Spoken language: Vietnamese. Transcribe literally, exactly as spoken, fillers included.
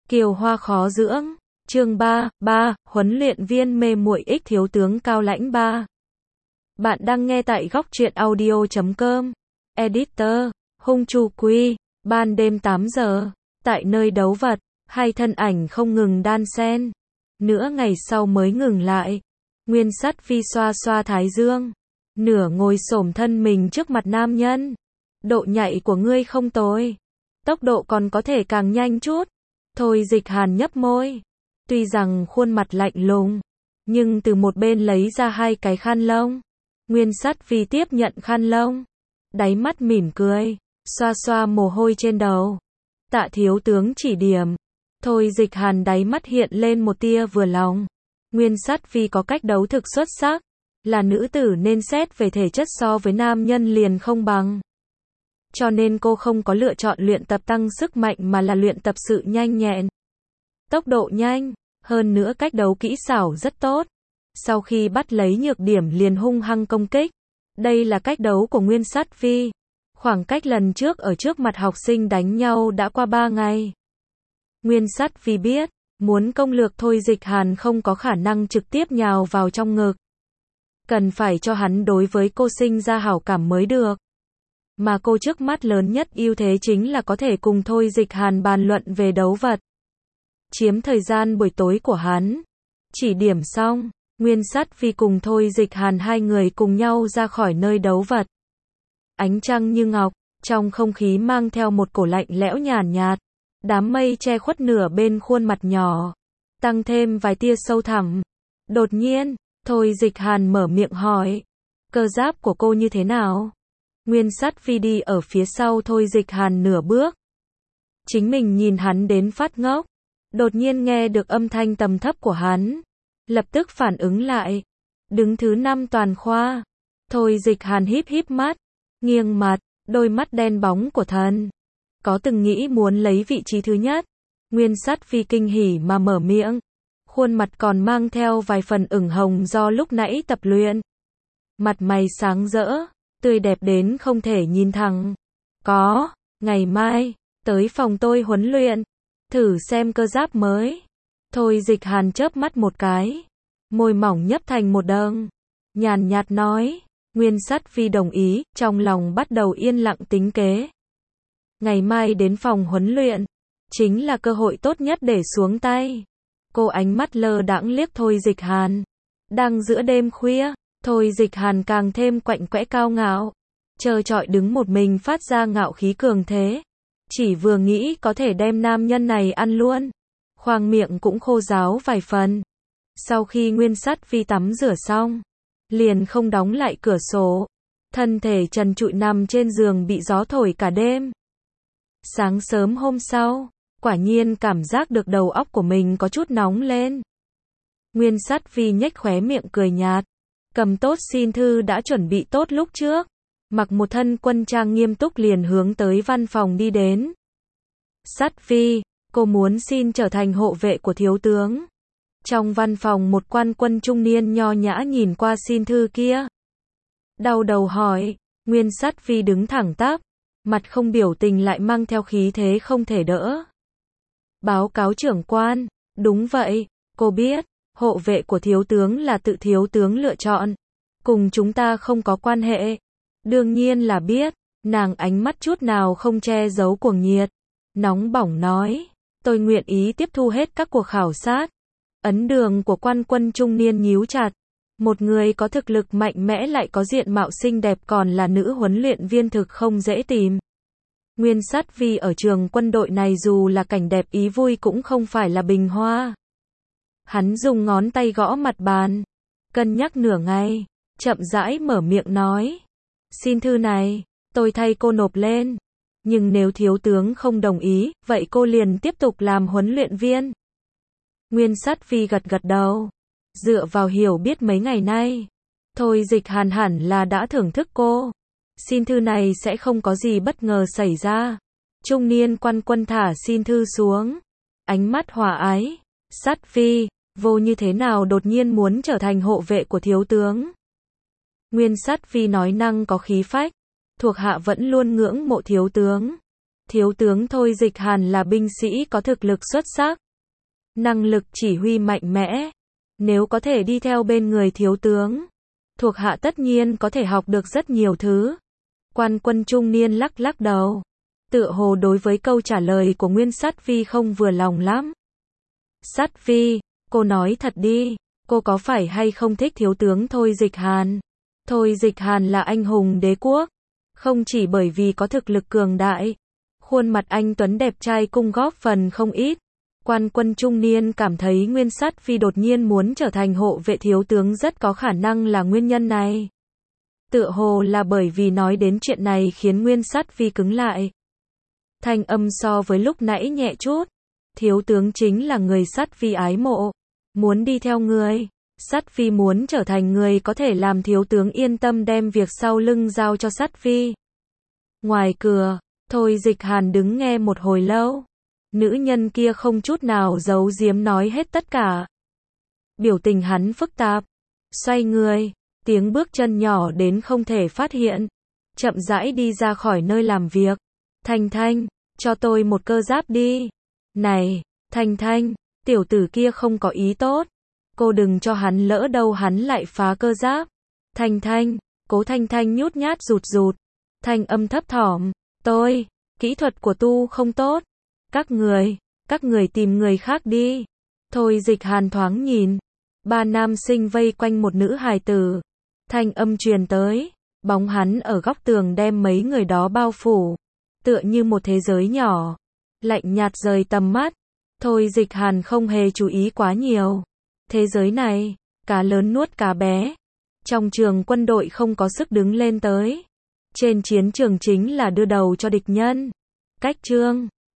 Kiều hoa khó dưỡng. Chương ba, ba, huấn luyện viên mê muội ích thiếu tướng Cao Lãnh ba. Bạn đang nghe tại góc truyện audio chấm com. Editor, Hung Chu Quy. Ban đêm tám giờ, tại nơi đấu vật, hai thân ảnh không ngừng đan xen. Nửa ngày sau mới ngừng lại. Nguyên Sắt Vi xoa xoa thái dương, nửa ngồi xổm thân mình trước mặt nam nhân. Độ nhạy của ngươi không tồi. Tốc độ còn có thể càng nhanh chút. Thôi Dịch Hàn nhấp môi. Tuy rằng khuôn mặt lạnh lùng, nhưng từ một bên lấy ra hai cái khăn lông. Nguyên Sắt Vi tiếp nhận khăn lông, đáy mắt mỉm cười, xoa xoa mồ hôi trên đầu. Tạ thiếu tướng chỉ điểm. Thôi Dịch Hàn đáy mắt hiện lên một tia vừa lòng. Nguyên Sắt Vi có cách đấu thực xuất sắc, là nữ tử nên xét về thể chất so với nam nhân liền không bằng. Cho nên cô không có lựa chọn luyện tập tăng sức mạnh mà là luyện tập sự nhanh nhẹn. Tốc độ nhanh, hơn nữa cách đấu kỹ xảo rất tốt. Sau khi bắt lấy nhược điểm liền hung hăng công kích. Đây là cách đấu của Nguyên Sắt Vi. Khoảng cách lần trước ở trước mặt học sinh đánh nhau đã qua ba ngày. Nguyên Sắt Vi biết, muốn công lược Thôi Dịch Hàn không có khả năng trực tiếp nhào vào trong ngực. Cần phải cho hắn đối với cô sinh ra hảo cảm mới được. Mà cô trước mắt lớn nhất ưu thế chính là có thể cùng Thôi Dịch Hàn bàn luận về đấu vật. Chiếm thời gian buổi tối của hắn. Chỉ điểm xong, Nguyên Sắt Vi cùng Thôi Dịch Hàn hai người cùng nhau ra khỏi nơi đấu vật. Ánh trăng như ngọc, trong không khí mang theo một cổ lạnh lẽo nhàn nhạt. Đám mây che khuất nửa bên khuôn mặt nhỏ, tăng thêm vài tia sâu thẳm. Đột nhiên, Thôi Dịch Hàn mở miệng hỏi, cơ giáp của cô như thế nào? Nguyên Sắt Vi đi ở phía sau Thôi Dịch Hàn nửa bước. Chính mình nhìn hắn đến phát ngốc. Đột nhiên nghe được âm thanh tầm thấp của hắn, lập tức phản ứng lại. Đứng thứ năm toàn khoa. Thôi Dịch Hàn híp híp mắt, nghiêng mặt, đôi mắt đen bóng của thần. Có từng nghĩ muốn lấy vị trí thứ nhất? Nguyên Sắt Vi kinh hỉ mà mở miệng. Khuôn mặt còn mang theo vài phần ửng hồng do lúc nãy tập luyện. Mặt mày sáng rỡ, tươi đẹp đến không thể nhìn thẳng. Có, ngày mai, tới phòng tôi huấn luyện. Thử xem cơ giáp mới. Thôi Dịch Hàn chớp mắt một cái. Môi mỏng nhấp thành một đường. Nhàn nhạt nói. Nguyên Sắt Vi đồng ý, trong lòng bắt đầu yên lặng tính kế. Ngày mai đến phòng huấn luyện, chính là cơ hội tốt nhất để xuống tay. Cô ánh mắt lơ đãng liếc Thôi Dịch Hàn. Đang giữa đêm khuya, Thôi Dịch Hàn càng thêm quạnh quẽ cao ngạo. Trơ trọi đứng một mình phát ra ngạo khí cường thế. Chỉ vừa nghĩ có thể đem nam nhân này ăn luôn. Khoang miệng cũng khô ráo vài phần. Sau khi Nguyên Sắt Vi tắm rửa xong, liền không đóng lại cửa sổ. Thân thể trần trụi nằm trên giường bị gió thổi cả đêm. Sáng sớm hôm sau, quả nhiên cảm giác được đầu óc của mình có chút nóng lên. Nguyên Sắt Vi nhếch khóe miệng cười nhạt. Cầm tốt xin thư đã chuẩn bị tốt lúc trước. Mặc một thân quân trang nghiêm túc liền hướng tới văn phòng đi đến. Sắt Vi, cô muốn xin trở thành hộ vệ của thiếu tướng. Trong văn phòng một quan quân trung niên nho nhã nhìn qua xin thư kia. Đau đầu hỏi. Nguyên Sắt Vi đứng thẳng tắp, mặt không biểu tình lại mang theo khí thế không thể đỡ. Báo cáo trưởng quan, đúng vậy, cô biết, hộ vệ của thiếu tướng là tự thiếu tướng lựa chọn. Cùng chúng ta không có quan hệ. Đương nhiên là biết, nàng ánh mắt chút nào không che giấu cuồng nhiệt. Nóng bỏng nói, tôi nguyện ý tiếp thu hết các cuộc khảo sát. Ấn đường của quan quân trung niên nhíu chặt. Một người có thực lực mạnh mẽ lại có diện mạo xinh đẹp còn là nữ huấn luyện viên thực không dễ tìm. Nguyên Sắt Vi ở trường quân đội này dù là cảnh đẹp ý vui cũng không phải là bình hoa. Hắn dùng ngón tay gõ mặt bàn, cân nhắc nửa ngày, chậm rãi mở miệng nói. Xin thư này, tôi thay cô nộp lên. Nhưng nếu thiếu tướng không đồng ý, vậy cô liền tiếp tục làm huấn luyện viên. Nguyên Sắt Vi gật gật đầu. Dựa vào hiểu biết mấy ngày nay, Thôi Dịch Hàn hẳn là đã thưởng thức cô. Xin thư này sẽ không có gì bất ngờ xảy ra. Trung niên quan quân thả xin thư xuống. Ánh mắt hòa ái. Sắt Vi, vô như thế nào đột nhiên muốn trở thành hộ vệ của thiếu tướng? Nguyên Sắt Vi nói năng có khí phách. Thuộc hạ vẫn luôn ngưỡng mộ thiếu tướng. Thiếu tướng Thôi Dịch Hàn là binh sĩ có thực lực xuất sắc, năng lực chỉ huy mạnh mẽ. Nếu có thể đi theo bên người thiếu tướng, thuộc hạ tất nhiên có thể học được rất nhiều thứ. Quan quân trung niên lắc lắc đầu. Tựa hồ đối với câu trả lời của Nguyên Sát Vi không vừa lòng lắm. Sát Vi, cô nói thật đi, cô có phải hay không thích thiếu tướng Thôi Dịch Hàn? Thôi Dịch Hàn là anh hùng đế quốc, không chỉ bởi vì có thực lực cường đại, khuôn mặt anh tuấn đẹp trai cung góp phần không ít. Quan quân trung niên cảm thấy Nguyên Sát Vi đột nhiên muốn trở thành hộ vệ thiếu tướng rất có khả năng là nguyên nhân này. Tựa hồ là bởi vì nói đến chuyện này khiến Nguyên Sát Vi cứng lại. Thanh âm so với lúc nãy nhẹ chút. Thiếu tướng chính là người Sát Vi ái mộ, muốn đi theo người. Sát Vi muốn trở thành người có thể làm thiếu tướng yên tâm đem việc sau lưng giao cho Sát Vi. Ngoài cửa, Thôi Dịch Hàn đứng nghe một hồi lâu. Nữ nhân kia không chút nào giấu giếm nói hết tất cả. Biểu tình hắn phức tạp. Xoay người, tiếng bước chân nhỏ đến không thể phát hiện. Chậm rãi đi ra khỏi nơi làm việc. Thanh Thanh, cho tôi một cơ giáp đi. Này, Thanh Thanh, tiểu tử kia không có ý tốt. Cô đừng cho hắn lỡ đâu hắn lại phá cơ giáp. Thanh Thanh, Cố Thanh Thanh nhút nhát rụt rụt. Thanh âm thấp thỏm. Tôi, kỹ thuật của tu không tốt. Các người, các người tìm người khác đi. Thôi Dịch Hàn thoáng nhìn. Ba nam sinh vây quanh một nữ hài tử. Thanh âm truyền tới. Bóng hắn ở góc tường đem mấy người đó bao phủ. Tựa như một thế giới nhỏ. Lạnh nhạt rời tầm mắt. Thôi Dịch Hàn không hề chú ý quá nhiều. Thế giới này, cá lớn nuốt cá bé. Trong trường quân đội không có sức đứng lên tới. Trên chiến trường chính là đưa đầu cho địch nhân. Cách chương